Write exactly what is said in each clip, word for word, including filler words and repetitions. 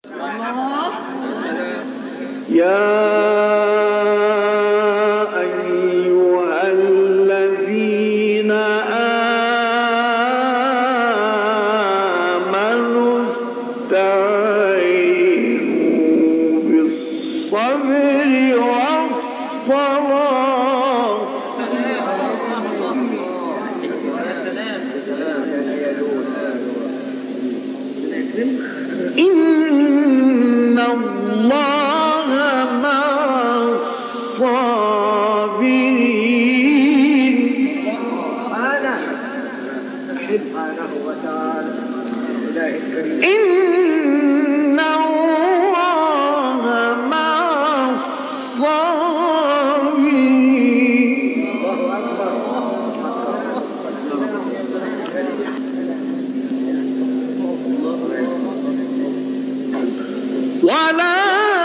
يا أيها الذين آمنوا استعينوا بالصبر والصلاة إن الله مع الصابرين. إن الله مع الصابرين. ولا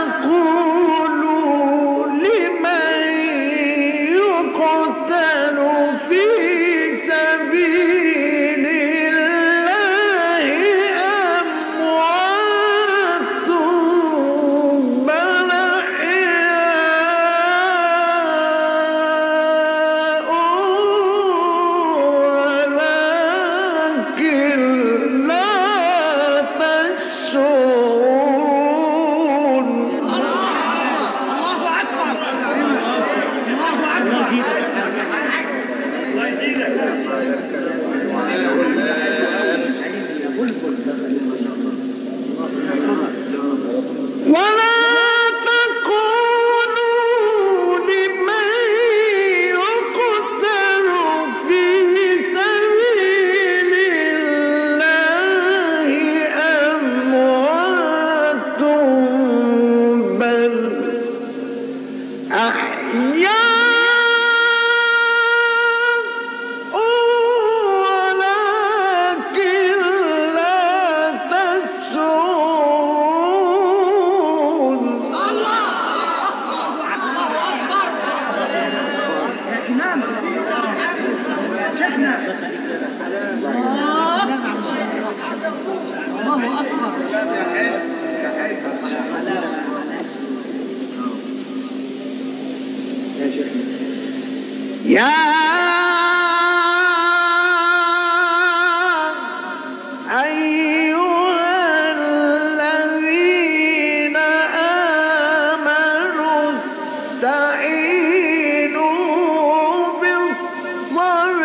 تقولوا لمن يقتل في سبيل الله أموات بل أحياء ولكن لا تشعرون. ولا تقولوا لمن يقتل في سبيل الله أموات بل أحياء ولكن لا تشعرون. يا أيها الذين آمنوا استعينوا بالصبر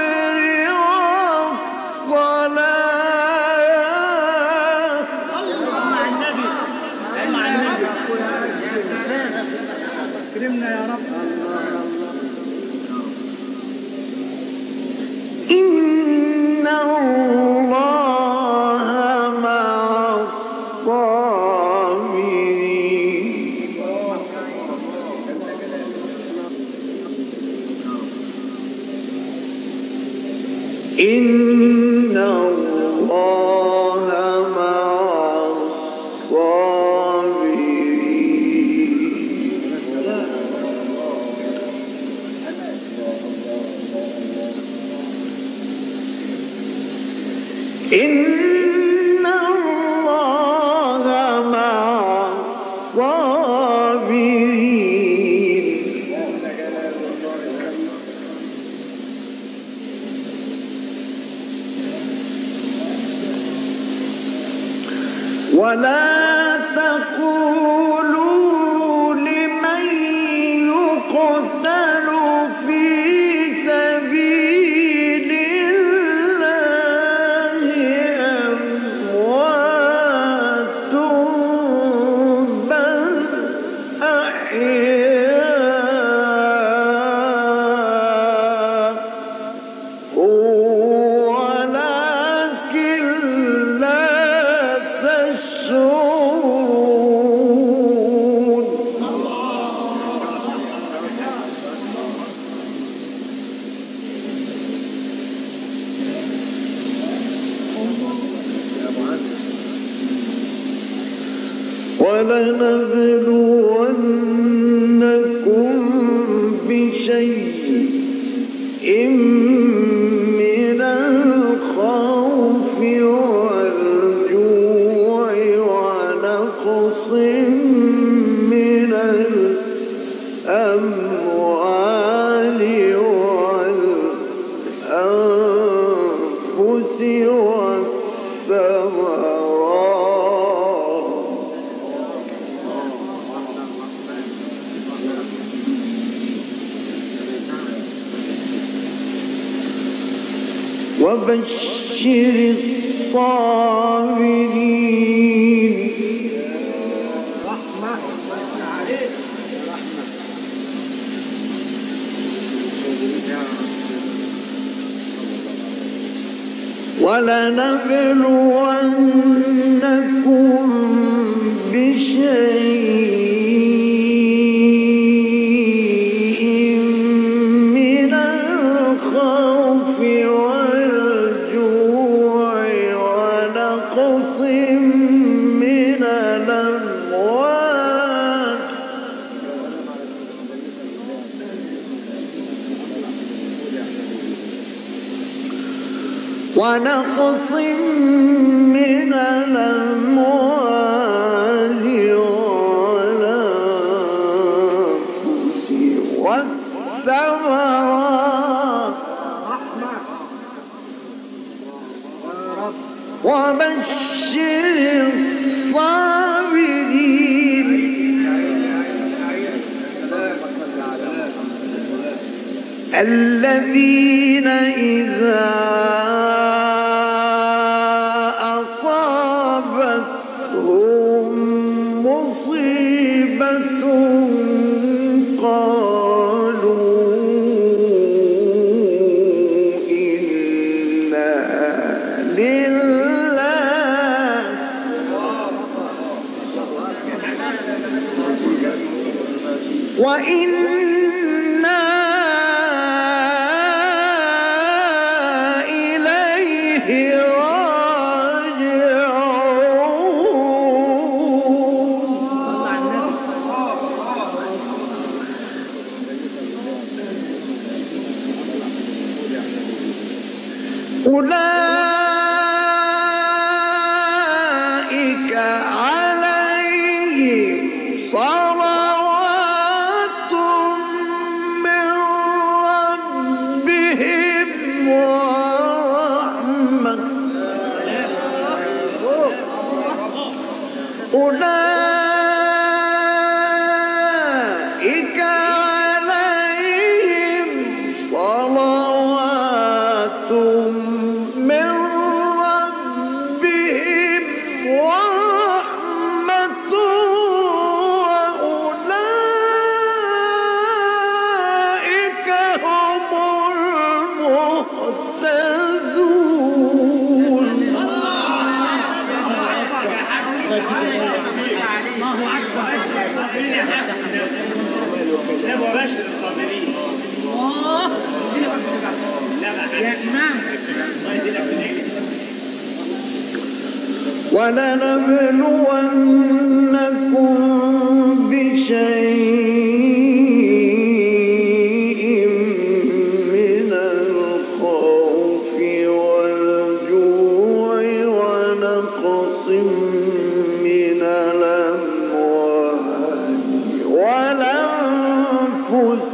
والصلاة. مع النبي مع النبي اكرمنا يا رب. إن الله مع الصابرين. إن الله مع الصابرين. إن الله مع الصابرين. ولا تقولوا لمن يقتل في سبيل الله أموات بل أحياء ولكن لا تشعرون. ولنبلونكم بشيء من الخوف والجوع ونقص ونقص من الأموال والأنفس والثمرات وبشر الصابرين ولنبلونكم بشيء من الخوف والجوع ونقص من الأموال ونقص من الأموال والأنفس والثمرات وبشر الصابرين الذين إذا أصابتهم مصيبة قالوا إنا لله وإنا إليه أولئك عليهم صلوات من ربهم ورحمة أولئك عليهم صلوات من ربهم ورحمة وأولئك هم المهتدون. الله أكبر. لا مباشر الصابرين. الله. يا إمام. ولنبلونكم بشيء من الخوف والجوع ونقص من الأموال والأنفس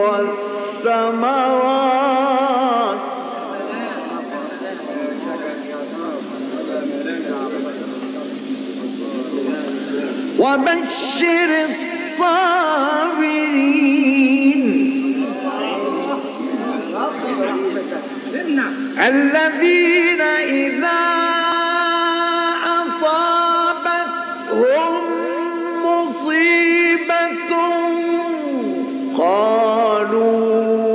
والثمرات وبشر الصابرين الذين إذا أصابتهم مصيبة قالوا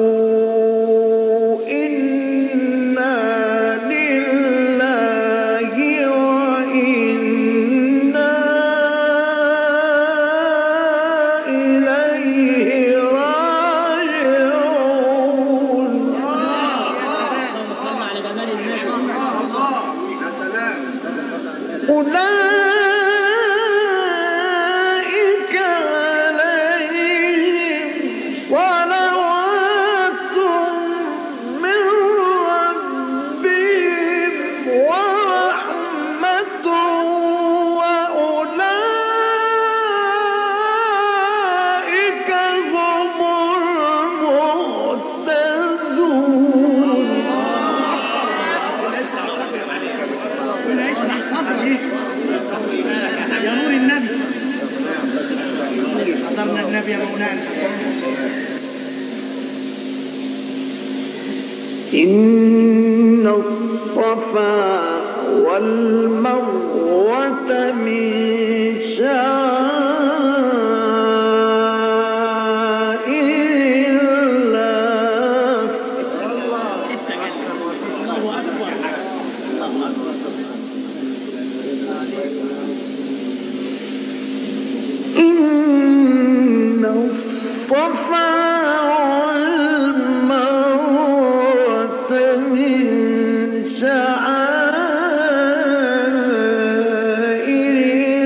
إنا لله وإنا إليه راجعون. النبي يا مولانا. إن الصفا والمروة من شعائر الله. إن الصفا والمروة من شعائر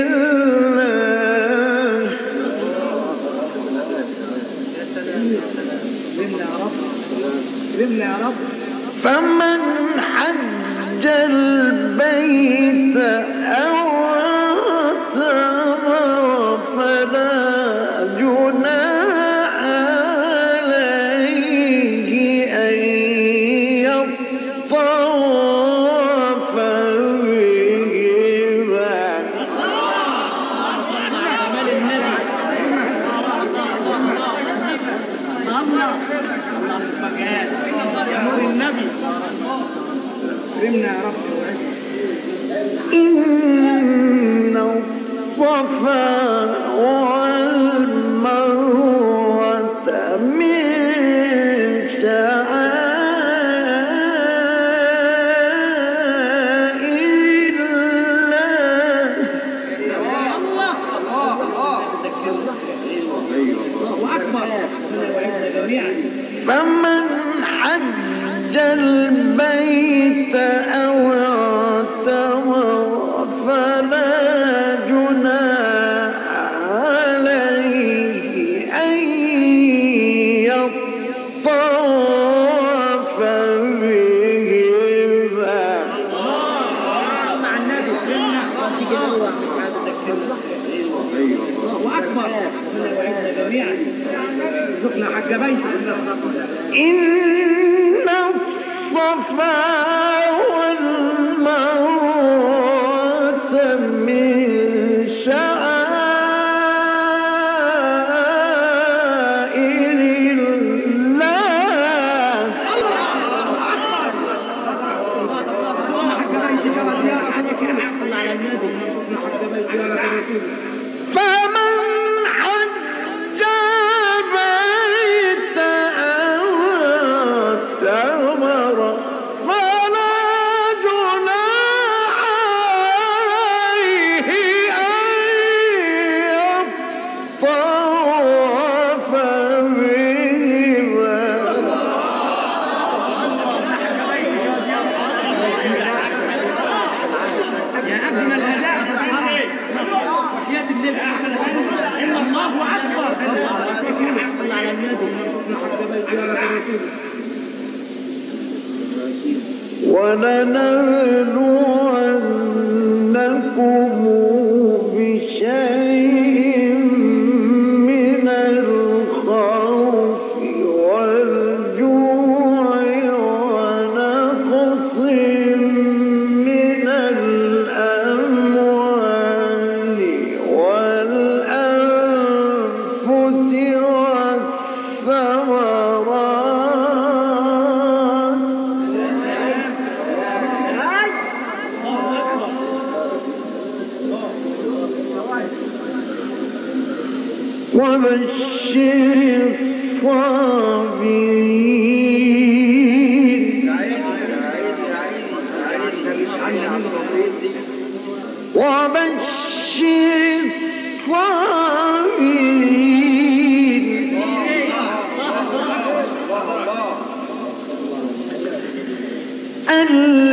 الله. كرمنا يا رب. فمن حج البيت أو اعتمر فلا جناح عليه أن يطوف بهما. جمال النبي. الله المجال يا نور النبي. كرمنا يا رب. إن الصفا والمروة من شعائر الله. الله أكبر. فمن حج البيت أو اعتمر فلا جناح عليه أن يطوف بهما. مع النبي. الله أكبر. جميعا ركنا حج بيت. إن الصفا والمروة من شعائر الله. فمن حج البيت أو اعتمر فلا جناح عليه أن يطوف بهما. يا أجمل أداء يا ابن الأحسن. إن الله أكبر. على النبي. ولنبلونكم بشيء من الخوف والجوع ونقص من الأموال والأنفس والثمرات وبشر الصابرين وبشر الصابرين الذين